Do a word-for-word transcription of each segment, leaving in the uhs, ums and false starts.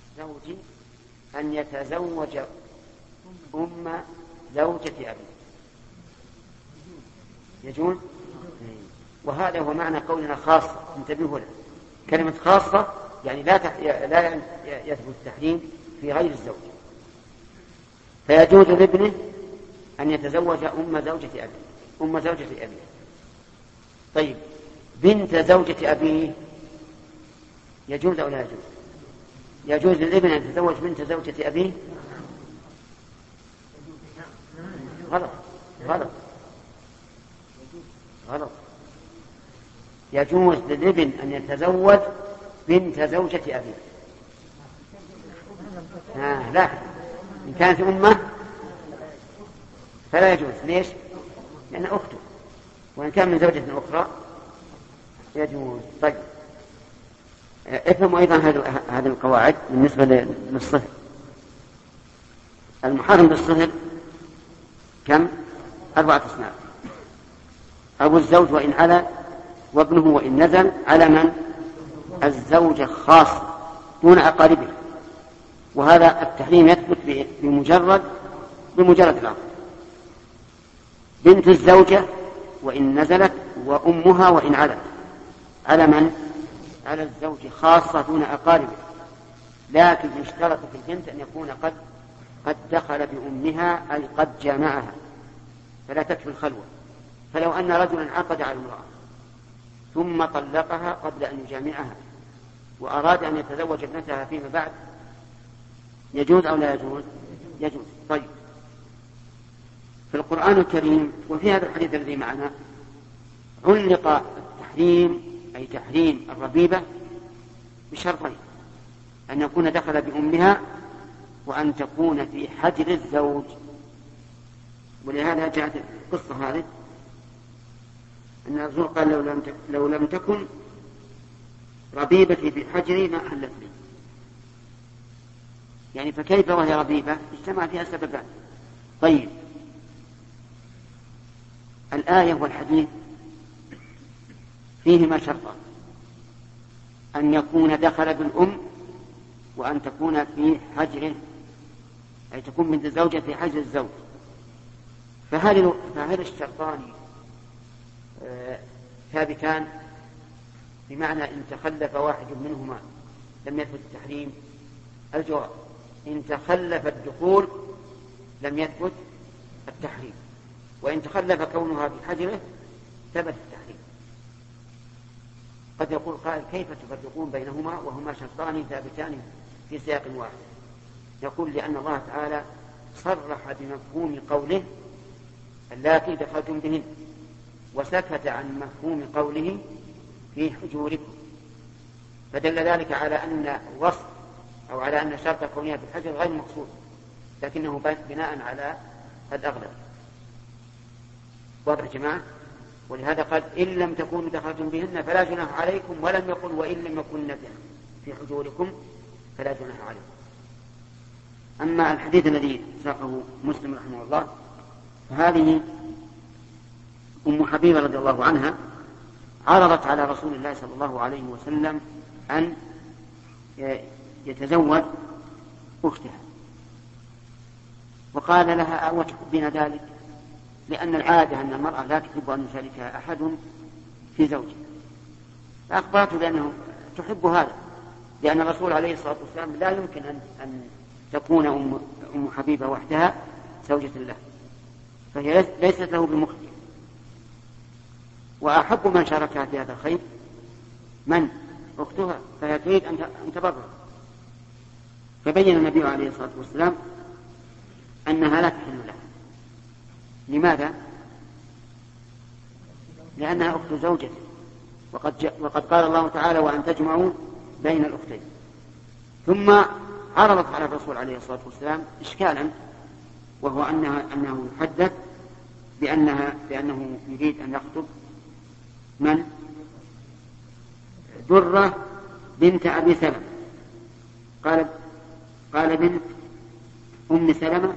زوجي أن يتزوج أم زوجة أبيه يجوز؟ وهذا هو معنى قولنا خاصة. انتبهوا له، كلمة خاصة يعني لا تح... لا يثبت التحريم في غير الزوج. فيجوز لابنه أن يتزوج أم زوجة أبيه أم زوجة أبيه. طيب بنت زوجة أبيه يجوز أو لا يجوز؟ يجوز للابن أن يتزوج بنت زوجة أبيه؟ غلط غلط غلط. يجوز للابن أن يتزوج بنت زوجة أبيه. آه لا، إن كانت أمه فلا يجوز. ليش؟ لأن أخته. وإن كان من زوجة أخرى يجوز. طيب افهموا أيضا هذه القواعد بالنسبة للصهر. المحرم بالصهر كم؟ أربعة أصناف: أبو الزوج وإن علا، وابنه وإن نزل، على من؟ الزوجة خاصة دون أقاربه. وهذا التحريم يثبت بمجرد بمجرد العقد. بنت الزوجة وإن نزلت، وأمها وإن علت، على من؟ على الزوج خاصة دون أقاربه، لكن يشترط في البنت أن يكون قد قد دخل بأمها أي قد جامعها، فلا تكفي الخلوة. فلو أن رجلا عقد على امرأة ثم طلقها قبل أن يجامعها وأراد أن يتزوج ابنتها فيما بعد يجوز أو لا يجوز؟ يجوز. طيب في القرآن الكريم وفي هذا الحديث الذي معنا علق التحريم أي تحريم الربيبة بشرطين: أن يكون دخل بأمها، وأن تكون في حجر الزوج. ولهذا جاءت القصة هذه أن الرسول قال: لو لم لو لم تكن ربيبتي في حجري ما حلت لي. يعني فكيف وهي ربيبة؟ اجتمع فيها سببان. طيب الآية والحديث فيهما شرطان: أن يكون دخل بالأم، وأن تكون في حجره أي تكون من الزوجة في حجر الزوج. فهل فهل الشرطان ثابتان بمعنى إن تخلف واحد منهما لم يثبت التحريم؟ الجواب: إن تخلف الدخول لم يثبت التحريم، وإن تخلف كونها في حجره ثبت التحريم. قد يقول قائل: كيف تفرقون بينهما وهما شرطان ثابتان في سياق واحد؟ يقول: لأن الله تعالى صرح بمفهوم قوله اللاتي دخلتم بهن، وسكت عن مفهوم قوله في حجوركم، فدل ذلك على أن وصف أو على أن شرط كونها في الحجر غير مقصود، لكنه بناء على الأغلب. واضح يا جماعة؟ ولهذا قال: إن لم تكونوا دخلتم بهن فلا جناح عليكم، ولم يقل وإن لم يكن في حجوركم فلا جناح عليكم. أما الحديث الذي ساقه مسلم رحمه الله فهذه أم حبيبة رضي الله عنها عرضت على رسول الله صلى الله عليه وسلم أن يتزوج أختها، وقال لها: أو تحبين ذلك؟ لأن العادة أن المرأة لا تحب أن يشاركها أحد في زوجها. فأخبرته بأنه تحب هذا، لأن الرسول عليه الصلاة والسلام لا يمكن أن, أن تكون أم, أم حبيبة وحدها زوجة له، فهي ليست له بمخرج. وأحب من شاركها في هذا الخير من؟ أختها، فهي تريد أن تبرر. فبين النبي عليه الصلاة والسلام أنها لا تحل له. لماذا؟ لأنها أخت زوجته، وقد, وقد قال الله تعالى: وأن تجمعوا بين الأختين. ثم عرضت على الرسول عليه الصلاة والسلام إشكالا، وهو أنها أنه يحدث بأنها بأنه يريد أن يخطب من؟ درة بنت أبي سلمة. قال قال بنت أم سلمة؟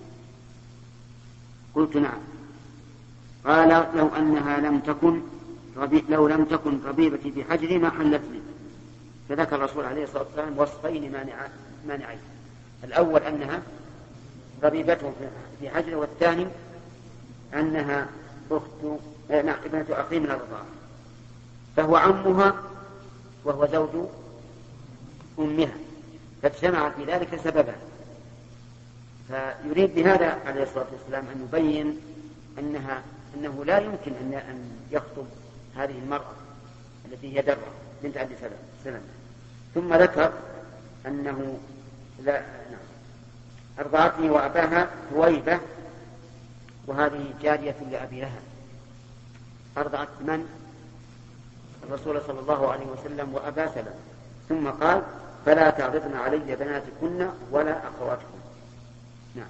قلت: نعم. قال: لو أنها لم تكن ربي... لو لم تكن ربيبتي في حجري ما حلت لي. فذكر الرسول عليه الصلاة والسلام وصفين مانعين. الأول أنها ربيبته في حجر، والثاني أنها أخت نعم ابنة أخيه من الرضاعة، فهو عمها وهو زوج أمها، فاجتمع في ذلك سببا. فيريد بهذا عليه الصلاة والسلام أن يبين أنها أنه لا يمكن أن يخطب هذه المرأة التي هي درة بنت أبي سلمة. ثم ذكر أنه لا نعم أرضعتني وأباها ثويبة، وهذه جارية لأبي لهب. أرضعت من؟ الرسول صلى الله عليه وسلم وأبا سلمة. ثم قال فلا تعرضن علي بناتكن ولا أخواتكن. نعم.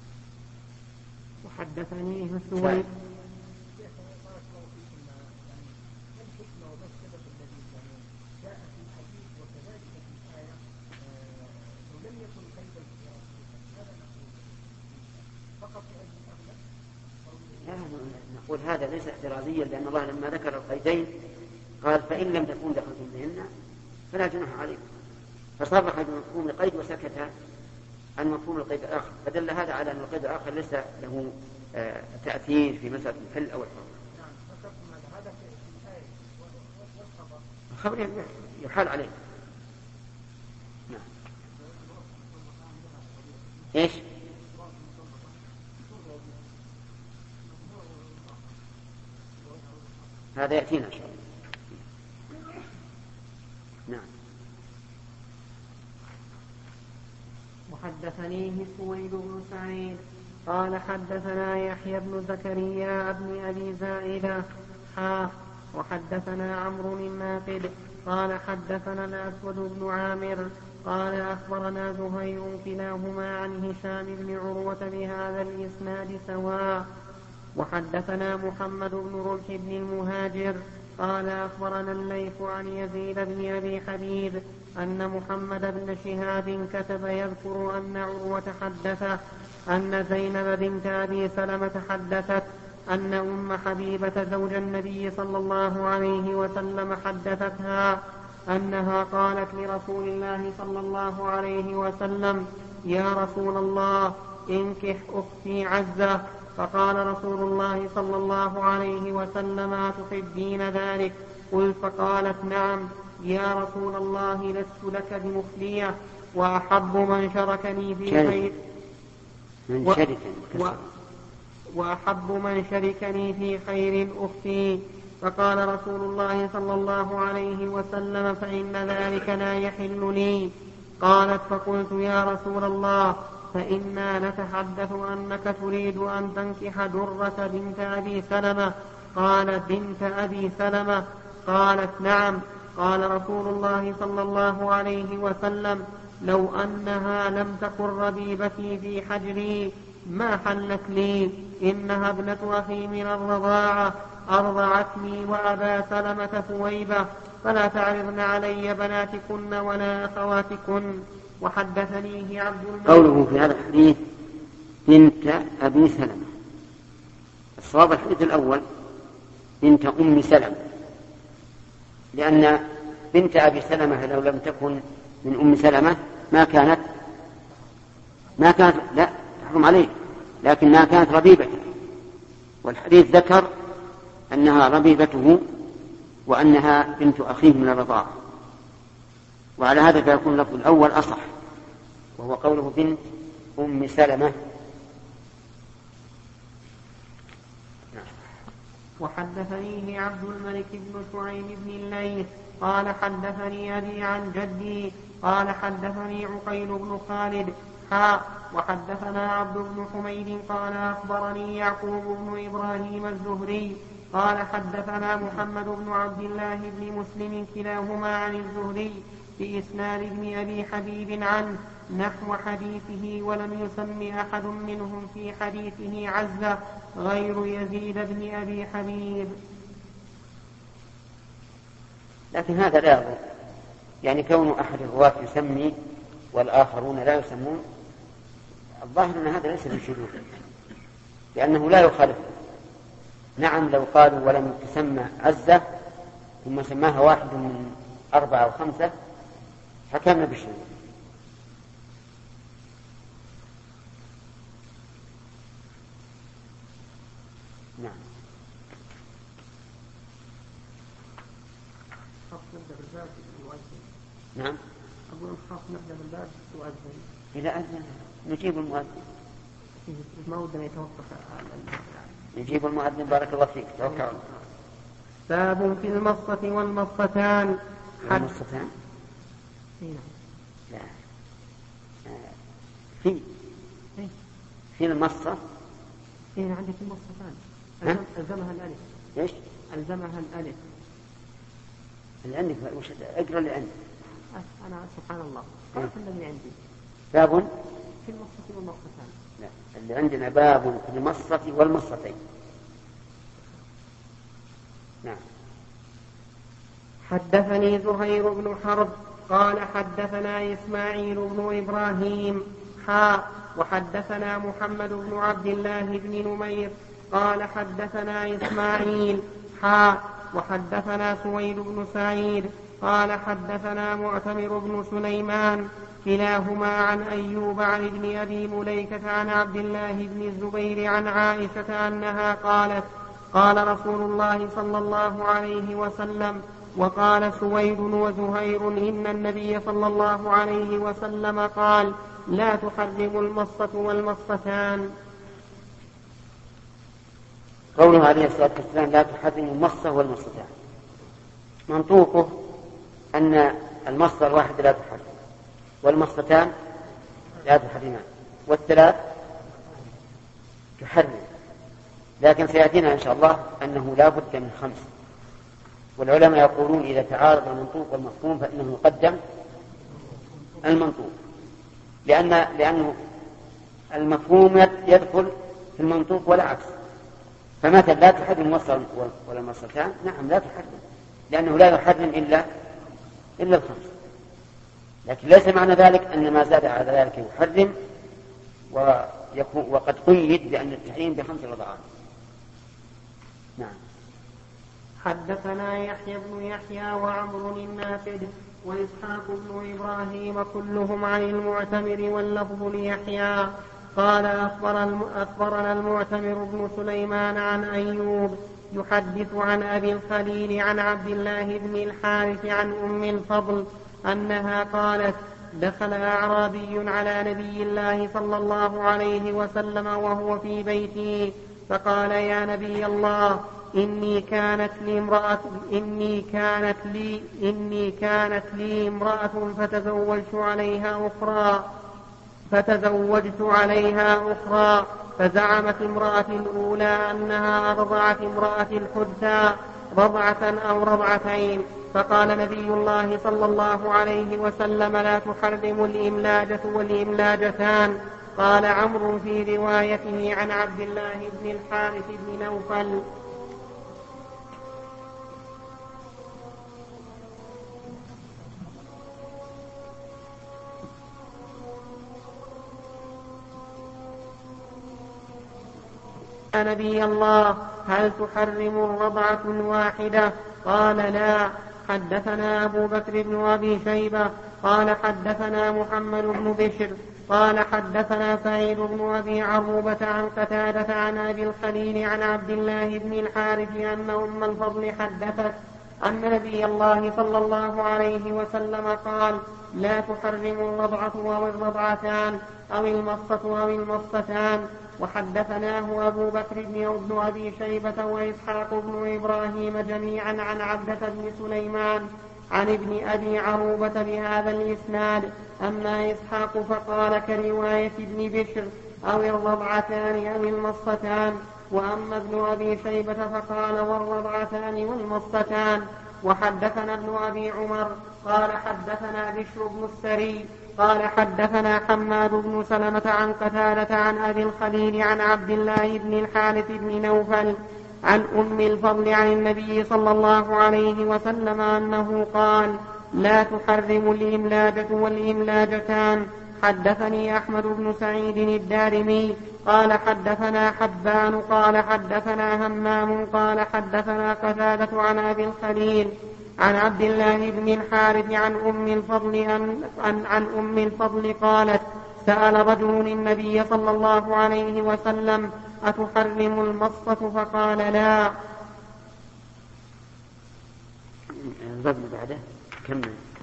وحدثني ثويبة. نقول هذا ليس اعتراضيا، لأن الله لما ذكر القيدين قال فإن لم تكون دخلتم بهن فلا جناح عليكم، فصرح بمفهوم القيد وسكت عن مفهوم القيد الآخر، فدل هذا على أن القيد الآخر ليس له آه تأثير في مسألة الحل أو الحرم. الخبر يحال عليه. نعم. إيش؟ هذا يأتينا إن شاء الله. نعم. وحدثنيه سويد بن سعيد قال حدثنا يحيى بن زكريا بن أبي زائدة حا وحدثنا عمرو الناقد قال حدثنا الأسود بن عامر قال أخبرنا زهير كلاهما عن هشام بن عروة بهذا الإسناد سواء. وحدثنا محمد بن رمح بن المهاجر قال أخبرنا الليث عن يزيد بن أبي حبيب أن محمد بن شهاب كتب يذكر أن عروة حدثه أن زينب بنت أبي سلمة حدثت أن أم حبيبة زوج النبي صلى الله عليه وسلم حدثتها أنها قالت لرسول الله صلى الله عليه وسلم يا رسول الله انكح أختي عزة، فقال رسول الله صلى الله عليه وسلم أتحبين ذلك؟ قل فقالت نعم يا رسول الله لست لك بمخلية، وأحب من شركني في خير من شركني و... وأحب من شركني في خير أختي. فقال رسول الله صلى الله عليه وسلم فإن ذلك لا يحل لي. قالت فقلت يا رسول الله فإنا نتحدث أنك تريد أن تنكح درة بنت أبي سلمة. قال بنت أبي سلمة؟ قالت نعم. قال رسول الله صلى الله عليه وسلم لو أنها لم تكن ربيبتي في حجري ما حلت لي، إنها ابنة أخي من الرضاعة أرضعتني وأبا سلمة ثويبة، فلا تعرضن علي بناتكن ولا أخواتكن. وحدثنيه عبد الملك. قوله في هذا الحديث بنت أبي سلمة، الصواب الحديث الأول بنت أم سلمة، لأن بنت أبي سلمة لو لم تكن من أم سلمة ما كانت ما كانت لا تحرم عليه، لكن ما كانت ربيبته، والحديث ذكر أنها ربيبته وأنها بنت أخيه من الرضاعة، وعلى هذا فيكون اللفظ الأول أصح، وهو قوله بنت أم سلمة. وحدثنيه عبد الملك بن شعيب بن الليث قال حدثني أبي عن جدي قال حدثني عقيل بن خالد حا وحدثنا عبد بن حميد قال أخبرني يعقوب بن إبراهيم الزهري قال حدثنا محمد بن عبد الله بن مسلم كلاهما عن الزهري بإسناد ابن أبي حبيب عنه نحو حديثه، ولم يسم أحد منهم في حديثه عزة غير يزيد بن أبي حبيب. لكن هذا لا يضر، يعني كون أحد الرواة يسمي والآخرون لا يسمون، الظاهر أن هذا ليس بشذوذ، لأنه لا يخالف. نعم لو قالوا ولم تسمى عزة ثم سماها واحد من أربعة أو خمسة حكمنا بالشذوذ، نعم. أقول نخاف نحن بالباب وأذن. إذا أذن نجيب المؤذن. ما ودنا يتوقف. نجيب المؤذن بارك الله فيك. توقع. باب في المصة والمصتان. المصتان؟ لا. في في المصة. إيه عندك المصتان. ألزمها الألف. إيش؟ ألزمها الألف. اللي عندك وش اقرأ اللي عندك. أنا سبحان الله قرأت الذي عندي. باب في المصة والمصتان. لا اللي عندنا باب في المصة والمصتين. نعم. حدثني زهير بن حرب قال حدثنا إسماعيل بن إبراهيم حاء وحدثنا محمد بن عبد الله بن نمير قال حدثنا إسماعيل حاء وحدثنا سويد بن سعيد قال حدثنا معتمر بن سليمان كلاهما عن أيوب عن ابن أبي مليكة عن عبد الله بن الزبير عن عائشة أنها قالت قال رسول الله صلى الله عليه وسلم وقال سويد وزهير إن النبي صلى الله عليه وسلم قال لا تحرم المصة والمصتان. قوله عليه الصلاة والسلام لا تحرم المصة والمصتان منطوقه أن المصة الواحد لا تحرم والمصتان لا تحرمان والثلاث تحرم، لكن سيأتينا إن شاء الله أنه لا بد من خمس، والعلماء يقولون إذا تعارض المنطوق والمفهوم فإنه يقدم المنطوق، لأن لأنه المفهوم يدخل في المنطوق ولا عكس. فمثلا لا تحرم المصة ولا المصتان، نعم لا تحرم لأنه لا يحرم إلا إلا الخمس، لكن ليس معنى ذلك أن ما زاد على ذلك يحرم ويكون وقد قيد بأن التحريم بخمس رضعات. نعم. حدثنا يحيى بن يحيى وعمر النافذ وإسحاق بن إبراهيم كلهم عن المعتمر واللفظ ليحيى قال أخبرنا المعتمر بن سليمان عن أيوب يحدث عن أبي الخليل عن عبد الله بن الحارث عن أم الفضل أنها قالت دخل أعرابي على نبي الله صلى الله عليه وسلم وهو في بيته فقال يا نبي الله إني كانت لي امرأة إني كانت لي إني كانت لي امرأة فتزوجت عليها أخرى فتزوجت عليها أخرى فزعمت امرأة الأولى أنها أرضعت امرأة الحدثى رضعة أو رضعتين، فقال نبي الله صلى الله عليه وسلم لا تحرم الإملاجة والإملاجتان. قال عمرو في روايته عن عبد الله بن الحارث بن نوفل يا نبي الله هل تحرم الرضعة الواحدة؟ قال لا. حدثنا أبو بكر بن أبي شيبة قال حدثنا محمد بن بشر قال حدثنا سعيد بن أبي عروبة عن قتادة عن أبي الخليل عن عبد الله بن الحارث أن أم الفضل حدثت أن نبي الله صلى الله عليه وسلم قال لا تحرم الرضعة أو الرضعتان أو المصة أو المصتان. وحدثناه أبو بكر بن أبي شيبة وإسحاق بن إبراهيم جميعا عن عبدة بن سليمان عن ابن أبي عروبة بهذا الإسناد. أما إسحاق فقال كرواية ابن بشر أو الرضعتان أو المصتان، وأما ابن أبي شيبة فقال والرضعتان والمصتان. وحدثنا ابن أبي عمر قال حدثنا بشر بن السري قال حدثنا حماد بن سلمة عن قتادة عن أبي الخليل عن عبد الله بن الحارث بن نوفل عن أم الفضل عن النبي صلى الله عليه وسلم أنه قال لا تحرم الإملاجة والإملاجتان. حدثني أحمد بن سعيد الدارمي قال حدثنا حبان قال حدثنا همام قال حدثنا قتادة عن أبي الخليل عن عبد الله بن الحارث عن أم الفضل أن عن, عن أم الفضل قالت سأل رجل النبي صلى الله عليه وسلم أتحرم المصة فقال لا. الرجل بعده كمل.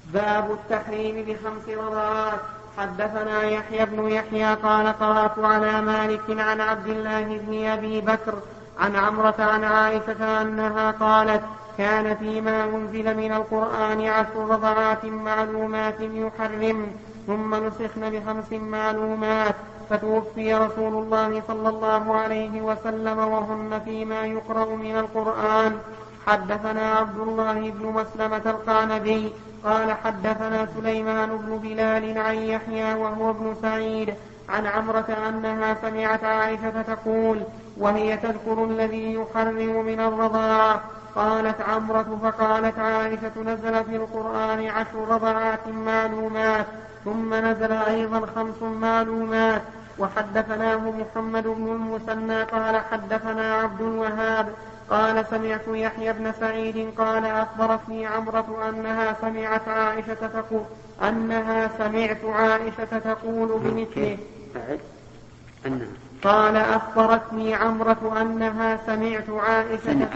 باب التحريم بخمس رضعات. حدثنا يحيى بن يحيى قال قرأت على مالك عن عبد الله بن أبي بكر عن عمرة عن عائشة أنها قالت كان فيما أنزل من القرآن عشر رضعات معلومات يحرم ثم نسخن بخمس معلومات فتوفي رسول الله صلى الله عليه وسلم وهن فيما يقرأ من القرآن. حدثنا عبد الله بن مسلمة القعنبي قال حدثنا سليمان بن بلال عن يحيى وهو ابن سعيد عن عمرة أنها سمعت عائشة تقول وهي تذكر الذي يحرم من الرضاعة قالت عمرة فقالت عائشة نزل في القرآن عشر رضعات معلومات ثم نزل أيضا خمس معلومات. وحدثناه محمد بن المثنى قال حدثنا عبد الوهاب قال سمعت يحيى بن سعيد قال أخبرتني عمرة أنها سمعت عائشة تقول أنها سمعت عائشة تقول بمثله. قال أخبرتني عمرة أنها سمعت عائشة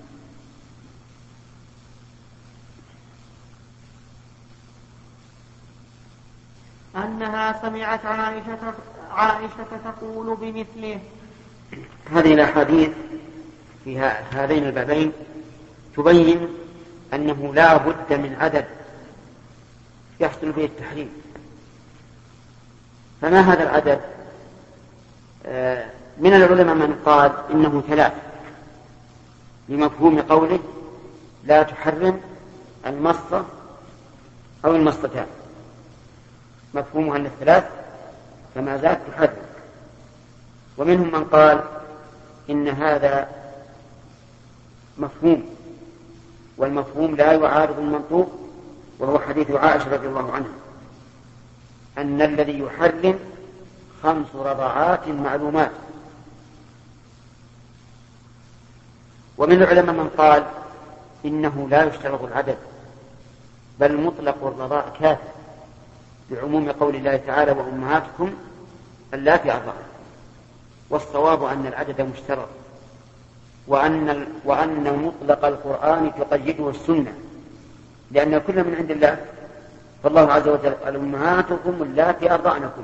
أنها سمعت عائشة عائشة تقول بمثله. هذه الأحاديث في هذين البابين تبين أنه لا بد من عدد يحصل به التحريم. فما هذا العدد؟ من العلماء من قال إنه ثلاث بمفهوم قوله لا تحرم المصة أو المصتان، مفهومها أن الثلاث فما زالت تحرم. ومنهم من قال إن هذا مفهوم والمفهوم لا يعارض المنطوق، وهو حديث عائشة رضي الله عنها أن الذي يحرم خمس رضعات معلومات. ومن العلماء من قال إنه لا يشترط العدد بل مطلق الرضاع كافٍ بعموم قول الله تعالى وأمهاتكم اللاتي أرضعن. والصواب أن العدد مشترط وأن, وأن مطلق القرآن تقيده السنة لأن كل من عند الله، فالله عز وجل قال أمهاتكم اللاتي أرضعنكم،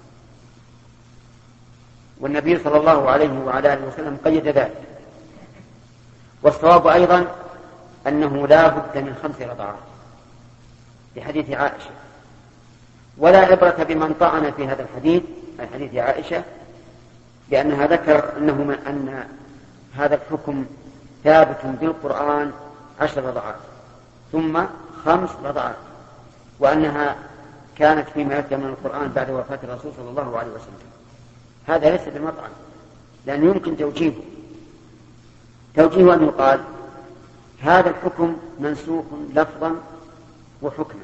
والنبي صلى الله عليه وعلى آله وسلم قيد ذلك. والصواب أيضا أنه لا بد من خمس رضعات لحديث عائشة، ولا عبرة بمن طعن في هذا الحديث عن حديث عائشة لأنها ذكر أنه من أن هذا الحكم ثابت بالقرآن عشر رضعات ثم خمس رضعات، وأنها كانت فيما يتلى من القرآن بعد وفاة الرسول صلى الله عليه وسلم. هذا ليس بمطعن لأنه يمكن توجيهه توجيه أن يقال هذا الحكم منسوخ لفظا وحكما،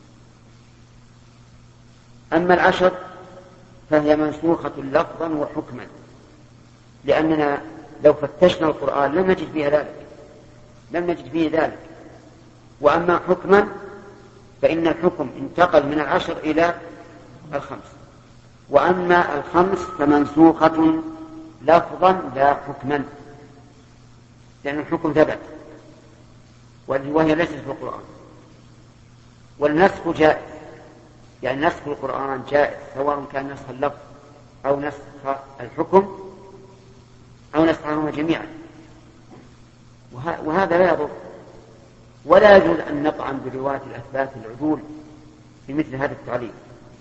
أما العشر فهي منسوخة لفظا وحكما، لأننا لو فتشنا القرآن لم نجد فيه ذلك لم نجد فيه ذلك وأما حكما فإن الحكم انتقل من العشر إلى الخمس، وأما الخمس فمنسوخة لفظا لا حكما لأن الحكم ثبت وهي ليست في القرآن. والنسخ جائز، يعني نسخ القرآن جائز سواء كان نسخ اللفظ أو نسخ الحكم أو نسخهما جميعا، وهذا لا يضر. ولا يجوز أن نطعن برواية الأثبات العدول في مثل هذا التعليل.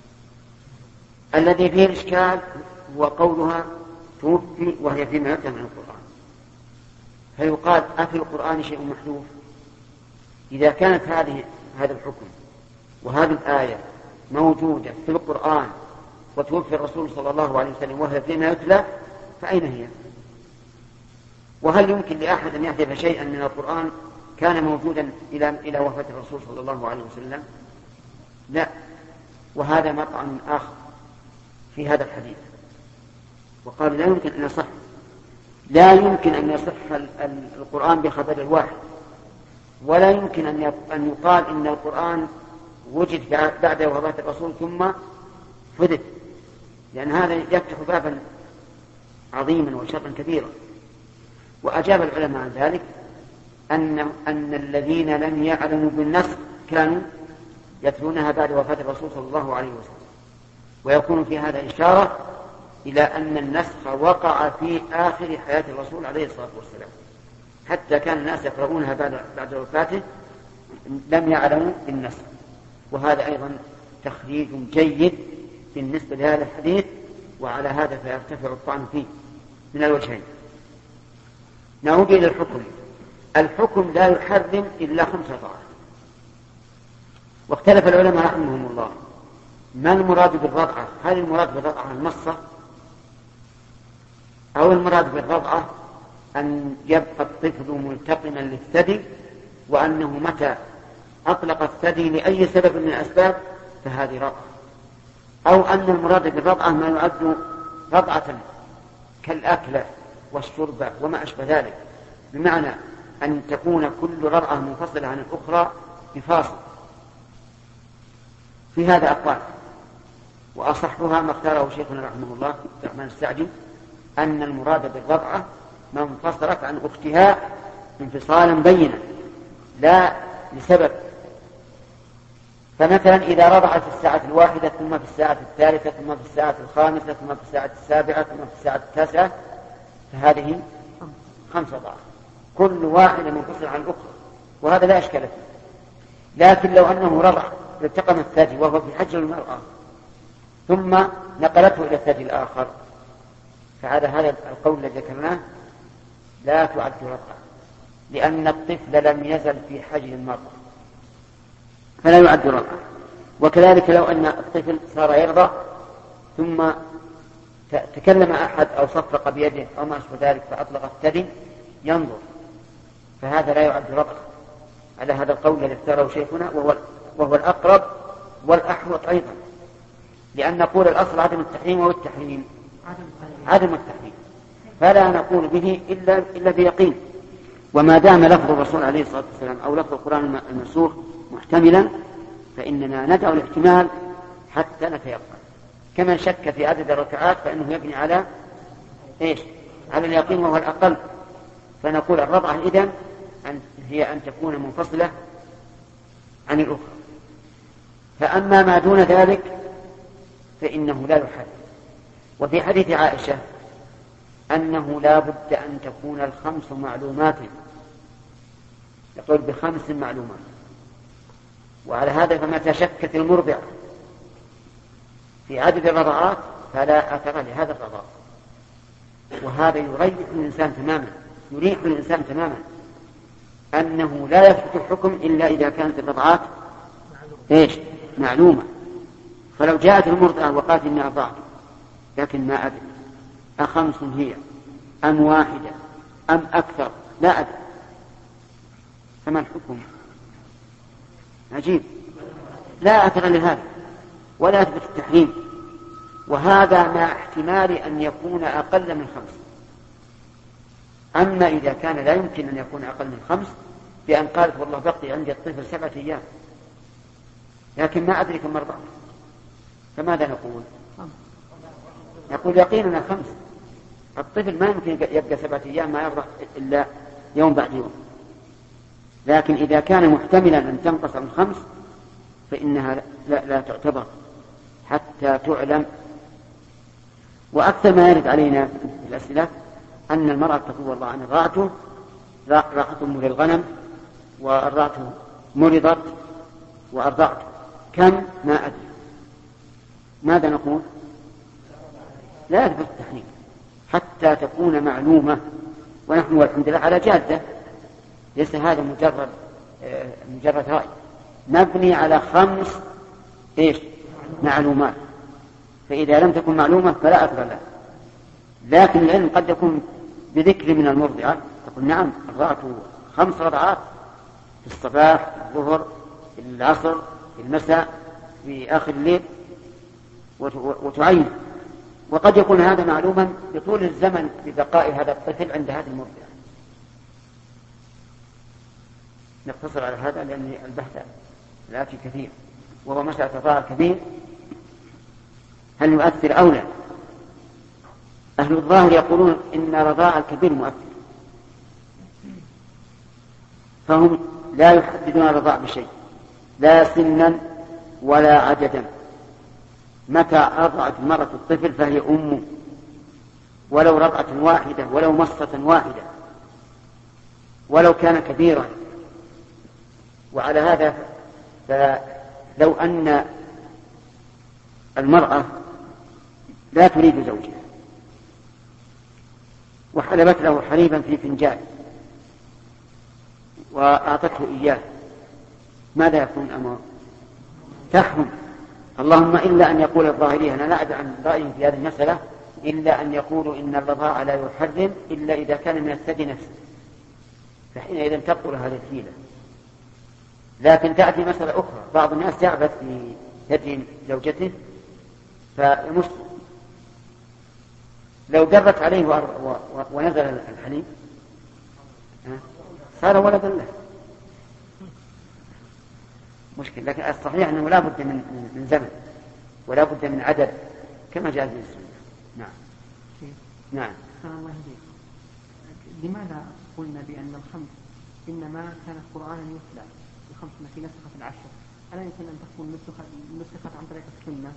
الذي فيه الإشكال هو قولها توفي وهي فيما يتلى من القرآن، فيقال أفي القرآن شيء محذوف؟ إذا كانت هذه هذا الحكم وهذه الآية موجودة في القرآن وتوفي الرسول صلى الله عليه وسلم وهي فيما يتلى فأين هي؟ وهل يمكن لأحد أن يحذف شيئا من القرآن كان موجودا إلى إلى وفاة الرسول صلى الله عليه وسلم؟ لا. وهذا مطعن آخر في هذا الحديث، وقال لا يمكن أن يصح لا يمكن أن يصح القرآن بخبر الواحد، ولا يمكن أن يقال إن القرآن وجد بعد وفاة الرسول ثم حدث، لأن هذا يفتح بابا عظيما وشرا كبيرا. وأجاب العلماء عن ذلك أن, أن الذين لم يعلموا بالنسخ كانوا يتلونها بعد وفاة الرسول صلى الله عليه وسلم. ويكون في هذا إشارة إلى أن النسخ وقع في آخر حياة الرسول عليه الصلاة والسلام، حتى كان الناس يقرؤونها بعد بعد وفاته لم يعلموا بالنسخ. وهذا أيضا تخريج جيد بالنسبة لهذا الحديث، وعلى هذا فيرتفع الطعن فيه من الوجهين. نعود إلى الحكم. الحكم لا يحرم إلا خمس رضعات. واختلف العلماء رحمهم الله ما المراد بالرضعة؟ هل المراد بالرضعة المصة، أو المراد بالرضعة أن يبقى الطفل ملتقما للثدي، وأنه متى أطلق الثدي لأي سبب من الأسباب فهذه رضعة، أو أن المراد بالرضعة ما يعد رضعة كالأكلة والشربة وما أشبه ذلك، بمعنى أن تكون كل رضعة منفصلة عن الأخرى بفاصل. في هذا أقوال، وأصحها ما اختاره شيخنا رحمه الله عبد الرحمن السعدي أن المراد بالرضعة ما انفصلت عن أختها انفصالا بينا لا لسبب. فمثلا إذا رضعت في الساعة الواحدة ثم في الساعة الثالثة ثم في الساعة الخامسة ثم في الساعة السابعة ثم في الساعة التاسعة فهذه خمس رضعات كل واحدة منفصلة عن الأخرى، وهذا لا إشكال فيه. لكن لو أنه رضع التقم الثدي وهو في حجر المرأة ثم نقلته إلى الثدي الآخر فهذا هذا القول الذي ذكرناه لا تعد رضعة، لأن الطفل لم يزل في حجر المرأة فلا يعد رضعة. وكذلك لو أن الطفل صار يرضع ثم تكلم أحد أو صفق بيده أو ما أشبه ذلك فأطلق الثدي ينظر فهذا لا يعد رضعة، على هذا القول الذي اختاره شيخنا وهو, وهو الأقرب والأحوط أيضا، لأن نقول الأصل عدم التحريم والتحريم عدم التحريم، فلا نقول به إلا, إلا بيقين. وما دام لفظ الرسول عليه الصلاة والسلام أو لفظ القرآن المنسوخ محتملا فإننا ندعو الاحتمال حتى نتيقن. كمن شك في عدد الركعات فإنه يبني على إيش؟ على اليقين وهو الأقل. فنقول الرضعة إذن أن هي أن تكون منفصلة عن الأخرى. فأما ما دون ذلك فإنه لا يحرم. وفي حديث عائشة أنه لا بد أن تكون الخمس معلومات، يقول بخمس معلومات. وعلى هذا فمتى شكت المرضع في عدد الرضعات فلا أثر لهذا الرضاع، وهذا يريح الإنسان تماما يريح الإنسان تماما أنه لا يثبت الحكم إلا إذا كانت الرضعات إيش؟ معلومة. فلو جاءت المرضعة وقالت إني أرضعت لكن ما أدري أخمس هي أم واحدة أم أكثر لا أدري، فما الحكم؟ عجيب، لا أثر لهذا ولا يثبت التحريم، وهذا مع احتمال أن يكون أقل من خمس. أما إذا كان لا يمكن أن يكون أقل من خمس بأن قالت والله بقي عندي الطفل سبعة أيام لكن ما أدري كم مرضعت، فماذا نقول؟ نقول يقيننا خمس. الطفل ما يمكن يبقى سبعة أيام ما يرضع إلا يوم بعد يوم، لكن إذا كان محتملا أن تنقص عن خمس فإنها لا, لا تعتبر حتى تعلم. وأكثر ما يرد علينا في الأسئلة أن المرأة تقول والله أنا رأته راحة مر الغنم وأرضعته مرضت وأرضعته كم ما أدري. ماذا نقول؟ لا يثبت التحريم حتى تكون معلومة، ونحن والحمد لله على جادة، ليس هذا مجرد آه مجرد رأي مبني على خمس إيش؟ معلومات. فإذا لم تكن معلومة فلا أثر لها. لكن العلم قد يكون بذكر من المرضعة تقول نعم أرضعت خمس رضعات في الصباح في الظهر في العصر في المساء في آخر الليل وتعين. وقد يكون هذا معلوما بطول الزمن ببقاء هذا الطفل عند هذه المرضعة. نقتصر على هذا لأن البحث الآتي كثير وهو مسألة رضاعة كبير، هل يؤثر أو لا؟ أهل الظاهر يقولون إن رضاعة الكبير مؤثر، فهم لا يحددون الرضاع بشيء لا سنا ولا عددا. متى أرضعت المرأة الطفل فهي أمه، ولو رضعة واحدة، ولو مصة واحدة، ولو كان كبيرا. وعلى هذا فلو أن المرأة لا تريد زوجها وحلبت له حليبا في فنجان وأعطته إياه، ماذا يكون الأمر؟ تحرم. اللهم إلا أن يقول الظاهري، أنا لا أدري عن رأيهم في هذه المسألة، إلا أن يقولوا إن الرضاعة لا يحرم إلا إذا كان من الثدي نفسه، فحينئذ تبطل هذه الحيلة. لكن تأتي مسألة أخرى، بعض الناس تعبث في ثدي زوجته فيمس، لو درت عليه ونزل الحليب صار ولدا له، مشكل. لكن الصحيح أنه لا بد من, من زمن ولا بد من عدد كما جاء في السنة. نعم. نعم. الله يهديك. لماذا قلنا بأن الخمس إنما كانت قرآنا يتلى، الخمس التي نسخت العشر، ألا يمكن أن تكون نسخت عن طريق السنة؟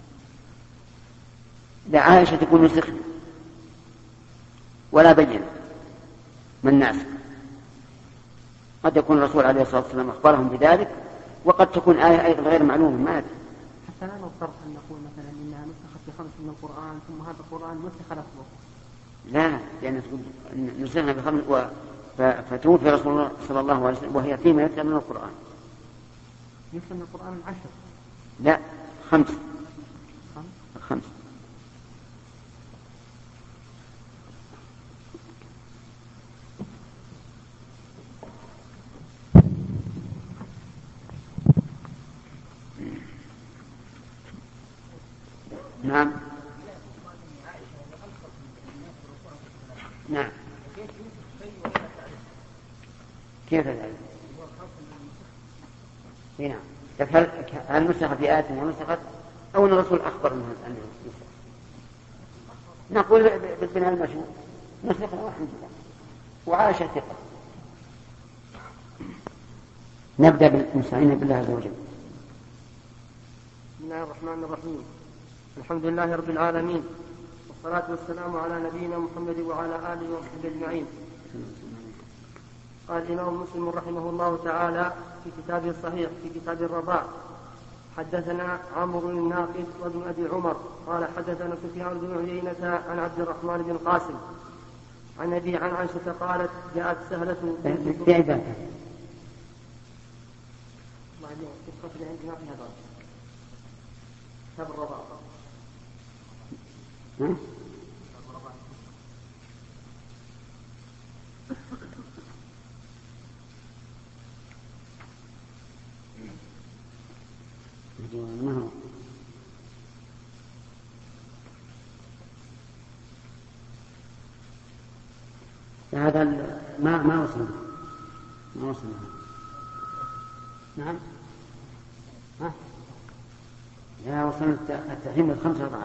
لا، عائشة تكون نسخت ولا بين من ناسخ. قد يكون الرسول عليه الصلاة والسلام أخبرهم بذلك، وقد تكون آية أيضا غير معلومة، ما أدري. حتى لا نضطر أن نقول مثلا إنها نسخت بخمس من القرآن ثم هذا القرآن نسخ لفظه. لا، لأن نسخنا بخمس و... فتوفي رسول الله صلى الله عليه وسلم وهي فيما يتلى من القرآن. يتلى من القرآن العشر؟ لا، خمس. خمس. نعم. نعم. كيف ذلك؟ نعم. هل هل نسخ في آية ونسخت أو أن الرسول أخبر منها أنه نسخ؟ نقول بالبناء المشهور نسخ والحمد لله، وعائشة ثقة. نبدأ بالمستعين بالله عز وجل. بسم الله الرحمن الرحيم. الحمد لله رب العالمين، والصلاة والسلام على نبينا محمد وعلى آله وصحبه أجمعين. قال الإمام مسلم رحمه الله تعالى في كتابه الصحيح في كتاب الرضاع: حدثنا عمرو الناقد وابن أبي عمر قال حدثنا سفيان بن عيينة عن عبد الرحمن بن القاسم عن أبي عن عائشة قالت: جاءت سهلة بعبادة كتاب الرضاع. هذا ما ما وصلنا ما وصلنا. نعم. ها لا، وصلنا التحريم الخمس رضعات.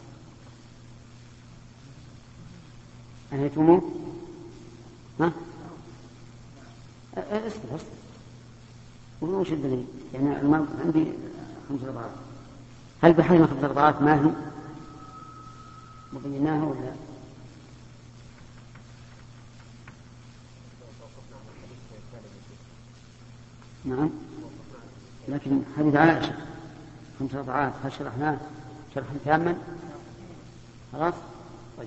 أنهيتموه؟ ها؟ اصبر اصبر. وش الدليل؟ يعني المرض عندي خمس رضعات. هل بحرم خمس رضعات ما هي؟ وبيناها ولا؟ نعم. لكن حديث عائشة خمس رضعات هل شرحناه شرحا تاما؟ خلاص؟ طيب.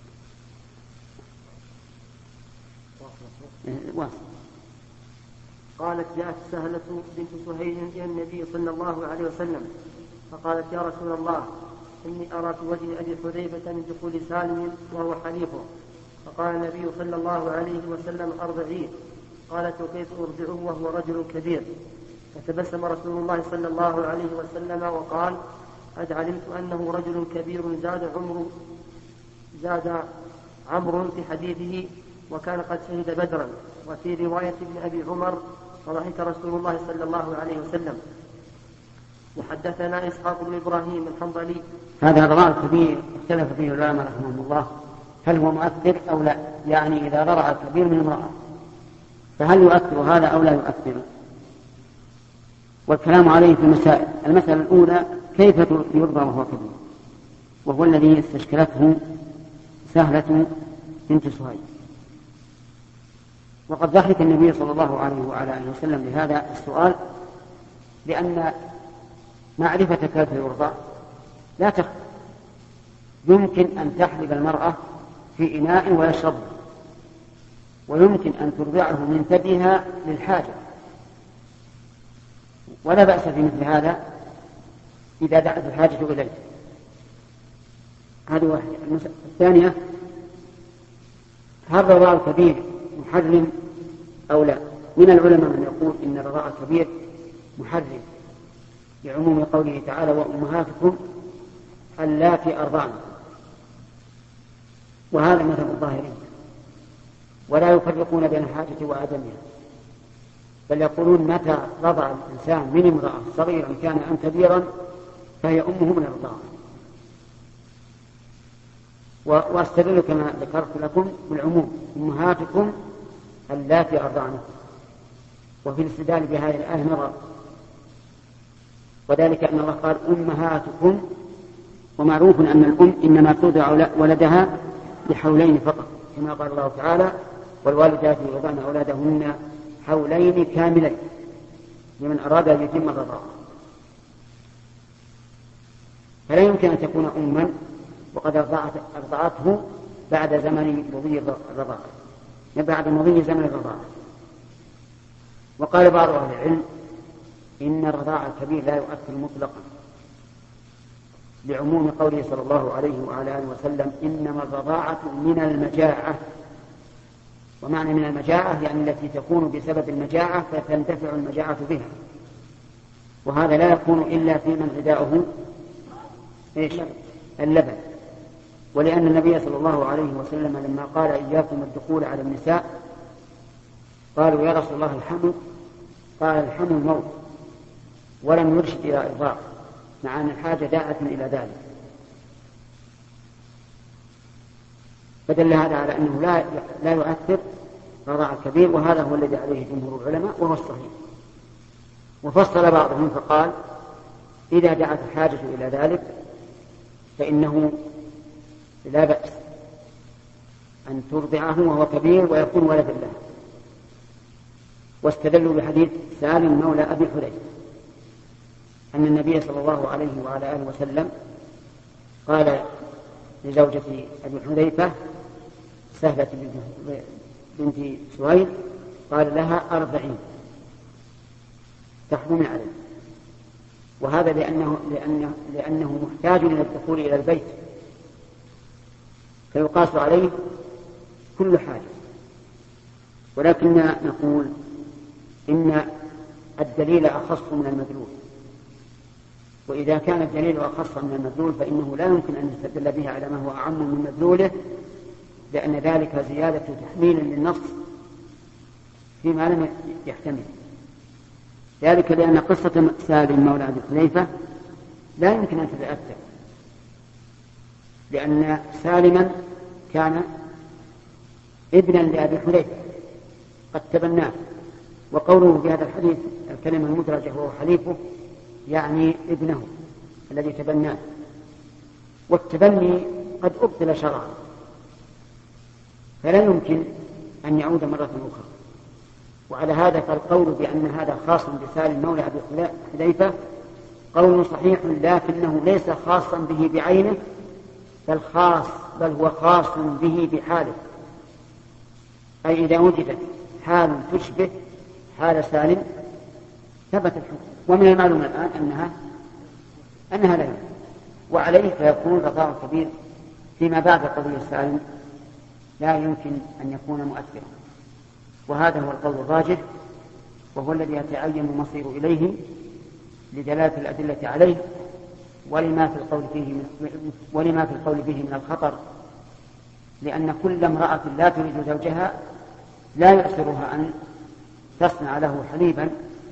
واصل. قالت: جاءت سهلة بنت سهيل إلى النبي صلى الله عليه وسلم فقالت: يا رسول الله، إني أرى في وجه أبي حذيفة من دخول سالم وهو حليفه. فقال النبي صلى الله عليه وسلم: أرضعيه. قالت: وكيف أرضعه وهو رجل كبير؟ فتبسم رسول الله صلى الله عليه وسلم وقال: قد علمت أنه رجل كبير زاد عمر زاد عمرو في حديثه وكان قد شهد بدرا. وفي رواية ابن أبي عمر: فضحك رسول الله صلى الله عليه وسلم. وحدثنا إسحاق بن إبراهيم الحنظلي. هذا رضاع كبير اختلف فيه العلماء رحمهم الله هل هو مؤثر أو لا، يعني إذا رضع كبير من امرأة فهل يؤثر هذا أو لا يؤثر؟ والكلام عليه في المسائل. المسألة الأولى كيف يرضى وهو كبير، وهو الذي استشكلته سهلة بنت سهيل. وقد ضحك النبي صلى الله عليه وعلى آله وسلم لهذا السؤال، لأن معرفة كيف يرضى لا تخفى. يمكن أن تحلب المرأة في إناء ويشرب، ويمكن أن ترضعه من ثديها للحاجة، ولا بأس في مثل هذا إذا دعت الحاجة إليه. هذه واحدة. الثانية، هل رضاع الكبير محرم أو لا؟ من العلماء من يقول إن رضاع الكبير محرم لعموم قوله تعالى وأمهاتكم اللاتي أرضعنكم، وهذا مثل الظاهرين، ولا يفرقون بين الحاجة وعدمها، بل يقولون متى رضع الإنسان من امرأة صغيرا كان أم كبيرا فهي أمه من الرضاعة. واستدل كما ذكرت لكم بالعموم أمهاتكم اللاتي أرضعنكم، وفي الاستدلال بهذه الآية نظر، وذلك أن الله قال أمهاتكم، ومعروف أن الأم إنما ترضع ولدها لحولين فقط، كما قال الله تعالى والوالدات يرضعن أولادهن حولين كاملين لمن أراد أن يتم الرضاعة. فلا يمكن أن تكون أما وقد أرضعته بعد زمن مضي الرضاعة، بعد مضي زمن الرضاعة. وقال بعض أهل العلم إن الرضاعة الكبير لا يؤثر مطلقا لعموم قوله صلى الله عليه وعلى آله وسلم إنما الرضاعة من المجاعة. ومعنى من المجاعة يعني التي تكون بسبب المجاعة فتنتفع المجاعة بها، وهذا لا يكون إلا في من غذاؤه إيش؟ اللبن. ولأن النبي صلى الله عليه وسلم لما قال إياكم الدخول على النساء قالوا يا رسول الله الحمل، قال الحمل موت، ولم يرشد إلى إرضاع، مع أن الحاجة داعة إلى ذلك. فدل هذا على أنه لا لا يؤثر رضاع الكبير، وهذا هو الذي عليه جمهور العلماء وهو الصحيح. وفصل بعضهم فقال إذا دعت الحاجة إلى ذلك فإنه لا بأس أن ترضعه وهو كبير ويكون ولدا له. واستدلوا بحديث سالم مولى أبي حذيفة أن النبي صلى الله عليه وعلى آله وسلم قال لزوجة أبي حذيفة سهلة بنت سهيل قال لها أربعين تحرم عليه، وهذا لأنه, لأنه, لأنه محتاج إلى الدخول إلى البيت فيقاس عليه كل حاجة. ولكننا نقول إن الدليل أخص من المدلول، وإذا كان الدليل أخص من المدلول فإنه لا يمكن أن يستدل به على ما هو أعم من مدلوله، لأن ذلك زيادة تحميل للنص فيما لم يحتمل. ذلك لأن قصة سالم مولى أبي حذيفة لا يمكن أن تتأثر، لأن سالما كان ابنا لأبي حذيفة قد تبناه، وقوله في هذا الحديث الكلمة المدرجة وهو حليفه يعني ابنه الذي تبناه، والتبني قد أبطل شرعا فلا يمكن أن يعود مرة أخرى. وعلى هذا فالقول بأن هذا خاص بسالم مولى أبي حذيفة قول صحيح، لكنه ليس خاصا به بعينه، بل خاص بل هو خاص به بحاله، أي إذا وجدت حال تشبه حال سالم ثبت الحكم. ومن المعلوم الآن أنها أنها لا يمكن، وعليه فيكون رضاع كبير فيما بعد قضية سالم لا يمكن أن يكون مؤثرا. وهذا هو القول الراجح، وهو الذي يتعين المصير إليه لدلالة الأدلة عليه، ولما في القول فيه من ولما في القول به من الخطر، لأن كل امرأة لا تريد زوجها لا يأسرها أن تصنع له حليبا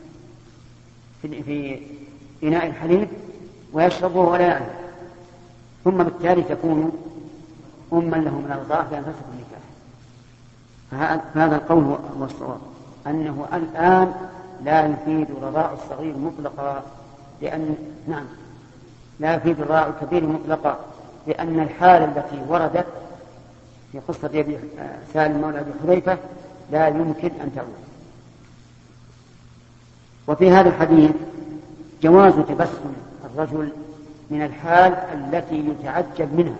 في إناء الحليب ويشربه ولا يعلم، ثم بالتالي تكون أما له من الرضاعة فينفسخ النكاح. فهذا القول هو الصواب، أنه الآن لا يفيد رضاء الصغير مطلقا، لأن نعم لا يفيد رضاء الكبير مطلقا، لأن الحالة التي وردت في قصة أبي سالم مولى أبي حذيفة لا يمكن أن تعود. وفي هذا الحديث جواز تبسم الرجل من الحال التي يتعجب منها،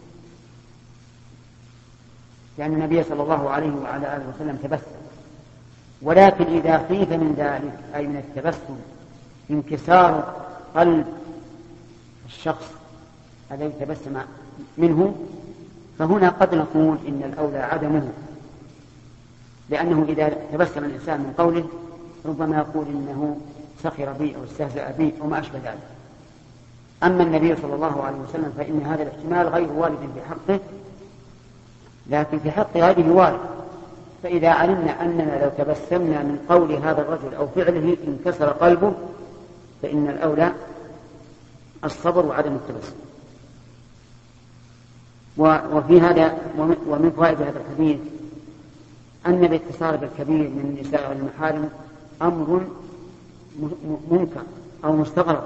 لأن النبي صلى الله عليه وعلى آله وسلم تبسم، ولكن إذا خيف من ذلك أي من التبسم انكسار قلب الشخص الذي تبسم منه، فهنا قد نقول إن الأولى عدمه، لأنه إذا تبسم الإنسان من قوله ربما يقول إنه سخر بي أو استهزأ بي أو ما أشبه ذلك. أما النبي صلى الله عليه وسلم فإن هذا الاحتمال غير وارد في حقه، لكن في حق غيره وارد. فإذا علمنا أننا لو تبسمنا من قول هذا الرجل أو فعله انكسر قلبه، فإن الأولى الصبر وعدم التبسم. وفي هذا ومن فوائد هذا الحديث أن الاتصال بالكبير من النساء والمحارم أمر منكر أو مستغرب،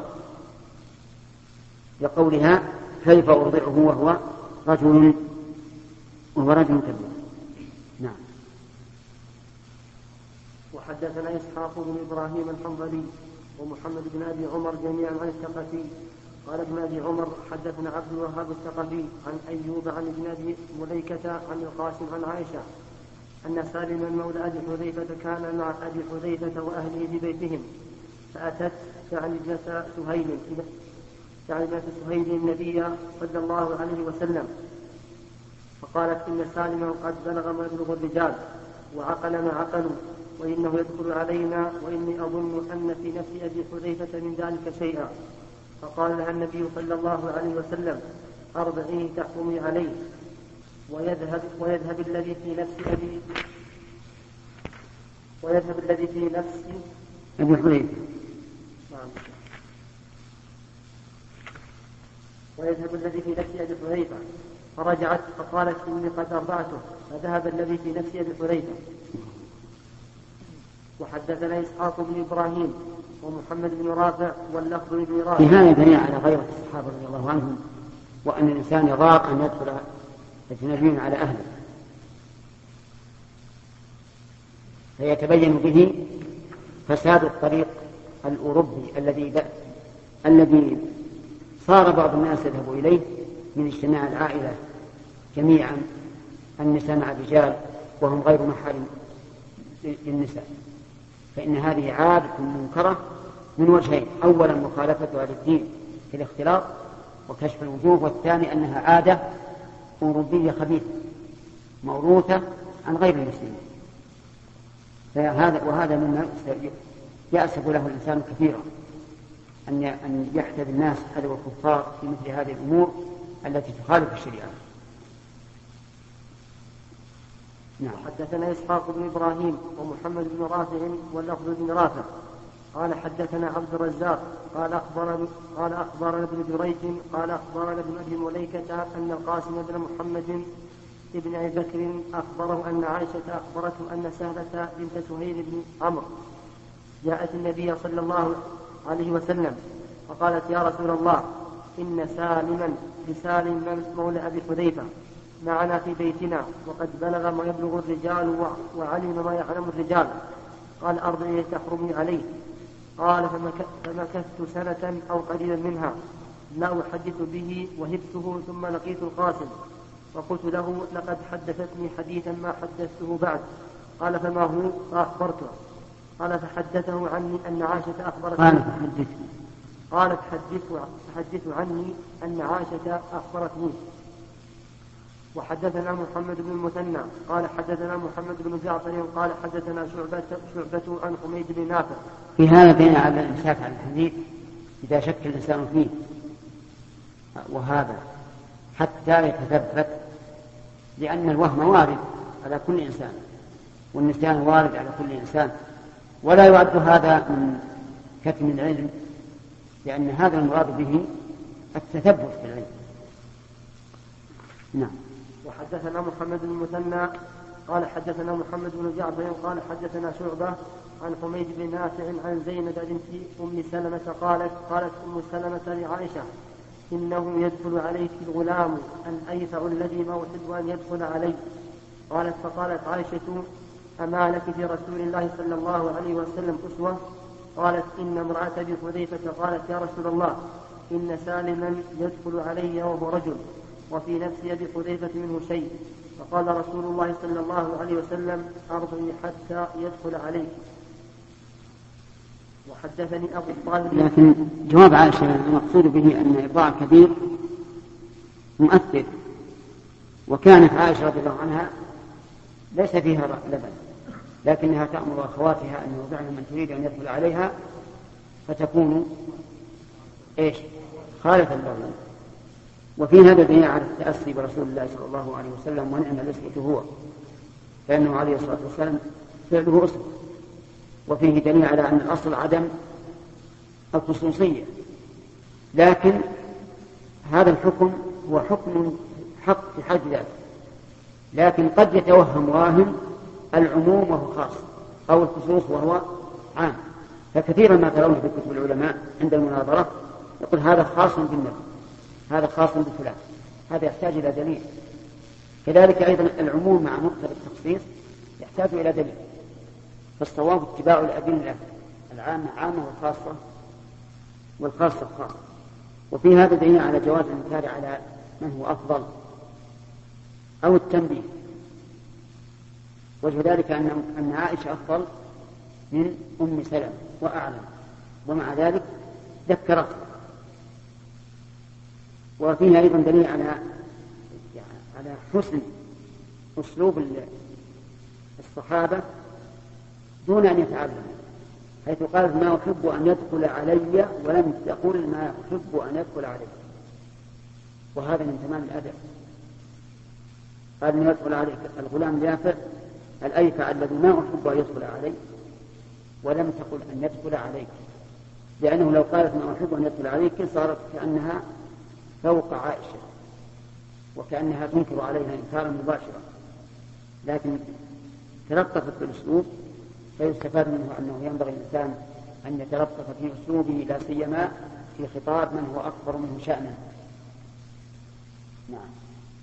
لقولها كيف أرضعه وهو رجل وهو رجل كبير. نعم. وحدثنا إسحاق بن إبراهيم الحنظلي ومحمد بن أبي عمر جميعا عن الثقفي قال ابن أبي عمر حدثنا عبد الوهاب الثقفي عن أيوب عن ابن أبي مليكة عن القاسم عن عائشة أن سالما مولى أبي حذيفة كان مع أبي حذيفة وأهله في بيتهم، فأتت يعني ابنة سهيل يعني ابنة سهيل النبي صلى الله عليه وسلم فقالت إن سالما قد بلغ ما يبلغ الرجال وعقل ما عقلوا وإنه يدخل علينا وإني أظن أن في نفس أبي حذيفة من ذلك شيئا. فقال لها النبي صلى الله عليه وسلم أرضعيه تحكمي عليه ويذهب, ويذهب الذي في نفس أبي ويذهب الذي في نفس أبي حذيفة نعم ويذهب الذي في نفس أبي حذيفة. فرجعت فقالت إني قد أرضعته، فذهب الذي في نفس أبي حذيفة. وحدثنا إسحاق بن إبراهيم ومحمد بن رافع واللفظ بن رافع. في هذا دليل على غيرة الصحابة رضي الله عنهم، وأن الإنسان يضاق أن يدخل أجنبي على أهله، فيتبين به فساد الطريق الأوروبي الذي الذي صار بعض الناس يذهب إليه من اجتماع العائلة جميعا النساء مع الرجال وهم غير محارم للنساء، فإن هذه عادة منكرة من وجهين: أولا مخالفتها للدين في الاختلاط وكشف الوجوه، والثاني أنها عادة أوروبية خبيثة موروثة عن غير المسلمين. فهذا وهذا مما يأسف له الإنسان كثيرا أن يحتذي الناس حذو الكفار في مثل هذه الأمور التي تخالف الشريعة. نعم. حدثنا إسحاق بن إبراهيم ومحمد بن رافع واللفظ بن رافع قال حدثنا عبد الرزاق قال أخبرنا قال أخبرنا ابن جريج قال أخبرنا ابن أبي مليكة أن القاسم بن محمد ابن أبي بكر أخبره أن عائشة أخبرته أن سهلة بنت سهيل بن عمرو جاءت النبي صلى الله عليه وسلم فقالت يا رسول الله إن سالما لسالم مولى أبي حذيفة معنا في بيتنا وقد بلغ ما يبلغ الرجال وعلم ما يعلم الرجال، قال أرضعيه تحرمي عليه. قال فمكثت سنة أو قليلا منها لا أحدث به وهبته، ثم لقيت القاسم وقلت له لقد حدثتني حديثا ما حدثته بعد. قال فما هو؟ فأخبرته. قال فحدثه عني أن عائشة أخبرتني قالت حدثوا عني أن عائشة أخبرتني. وحدثنا محمد بن المثنى قال حدثنا محمد بن جعفر قال حدثنا شعبة, شعبة عن حميد بن نافع. في هذا بين على الإمساك عن الحديث إذا شك الإنسان فيه وهذا حتى يتثبت، لأن الوهم وارد على كل إنسان والنسيان وارد على كل إنسان، ولا يعد هذا من كتم العلم، لأن هذا المراد به التثبت في العلم. نعم. وحدثنا محمد بن المثنى قال حدثنا محمد بن جعفر قال حدثنا شعبة عن حميد بن نافع عن زينب بنت أم سلمة قالت قالت أم سلمة لعائشة إنه يدخل عليك الغلام الأيفع الذي ما أحب أن يدخل علي. قالت فقالت عائشة أما لك في رسول الله صلى الله عليه وسلم أسوة؟ قالت إن امرأة أبي حذيفة قالت يا رسول الله إن سالما يدخل علي وهو رجل وفي نفس أبي حذيفة منه شيء. فقال رسول الله صلى الله عليه وسلم أرضني حتى يدخل عليك. وحدثني أبو الطاهر. لكن جواب عائشة المقصود به أن إرضاع الكبير مؤثر، وكانت عائشة رضي الله عنها ليس فيها لبن، لكنها تأمر أخواتها أن يوضعن من تريد أن يدخل عليها فتكون إيش خالفا له. وفي هذا دليل على التأسي برسول الله صلى الله عليه وسلم، ونعم الأسوة هو، فإنه عليه الصلاة والسلام فعله أسوة. وفيه دليل على أن الأصل عدم الخصوصية، لكن هذا الحكم هو حكم حق في حد ذاته، لكن قد يتوهم واهم العموم وهو خاص أو الخصوص وهو عام. فكثيرا ما ترون في كتب العلماء عند المناظرة يقول هذا خاص بالنبي، هذا خاص بفلان، هذا يحتاج إلى دليل. كذلك أيضا العموم مع مقتضى التخصيص يحتاج إلى دليل، فالصواب اتباع الأدلة العامة عامة والخاصة والخاصة خاصة. وفي هذا دليل على جواز الإنكار على من هو أفضل أو التنبيه. وجه ذلك أن أن عائشة أفضل من أم سلمة وأعلم، ومع ذلك ذكرته. وفيها أيضا دليل على يعني على حسن أسلوب الصحابة دون أن يتعلموا، حيث قالت ما أحب أن يدخل علي ولم تقل ما أحب أن يدخل علي، وهذا من تمام الأدب. قال أن يدخل عليك الغلام اليافع الأيفع الذي ما أحب أن يدخل علي، ولم تقل أن يدخل عليك، لأنه لو قالت ما أحب أن يدخل عليك صارت كأنها فوق عائشة وكأنها تنكر عليها إنكارا مباشرا، لكن تلطفت بالأسلوب، فيستفاد منه أنه ينبغي الإنسان أن يتلطف في أسلوبه لا سيما في خطاب من هو أكبر منه شأنا. نعم.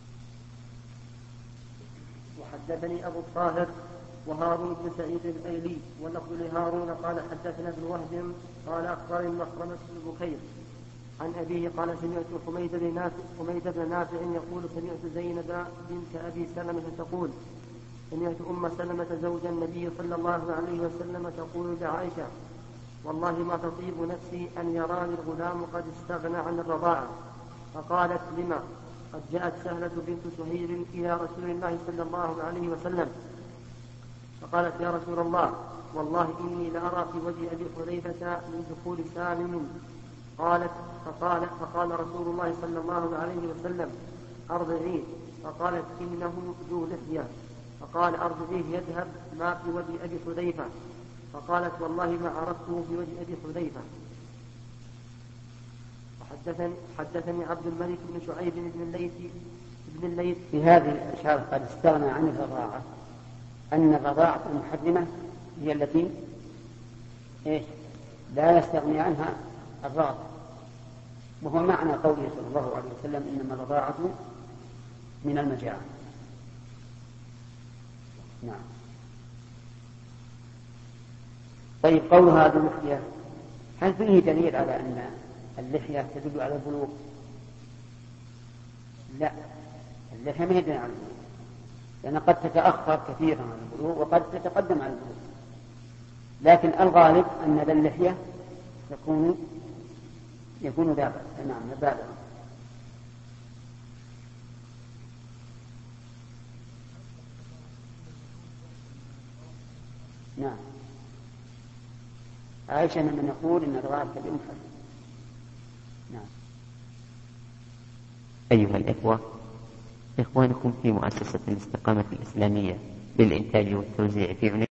وحدثني أبو الطاهر وهارون بن سعيد الأيلي واللفظ لهارون قال حدثنا ابن وهب قال أخبرني مخرمة بن بكير عن أبيه قال سمعت حميد بن نافع حميد بن نافع يقول سمعت زينب بنت أبي سلمة تقول سمعت أم سلمة زوج النبي صلى الله عليه وسلم تقول لعائشة والله ما تطيب نفسي أن يراني الغلام قد استغنى عن الرضاعة. فقالت لما؟ قد جاءت سهلة بنت سهيل إلى رسول الله صلى الله عليه وسلم فقالت يا رسول الله والله إني لأرى في وجه أبي حذيفة من دخول سالم. قالت فقال, فقال رسول الله صلى الله عليه وسلم أرضعيه. فقالت إنه ذو لحية. فقال أرضعيه يذهب ما في وجه أبي حذيفة. فقالت والله ما عرفته في وجه أبي حذيفة. وحدثني حدثني عبد الملك بن شعيب بن الليث بن الليث في هذه الإشارة قد استغنى عن الرضاعة، أن الرضاعة المحرمة هي التي إيش لا يستغني عنها الراضع، وهو معنى قوله صلى الله عليه وسلم إنما الرضاعة من المجاعة. نعم. طيب قول هذه اللحية هل فيه دليل على أن اللحية تدل على البلوغ؟ لا، اللحية ما هي دليل على البلوغ، لأن قد تتأخر كثيرا عن البلوغ وقد تتقدم عن البلوغ، لكن الغالب أن ذا اللحية يكون يكون ذا نعم بالغا. نعم. عائشة من نقول إن الرضاعة كبير محرم. نعم. أيها الإخوة، إخوانكم في مؤسسة الاستقامة الإسلامية للإنتاج والتوزيع في عناية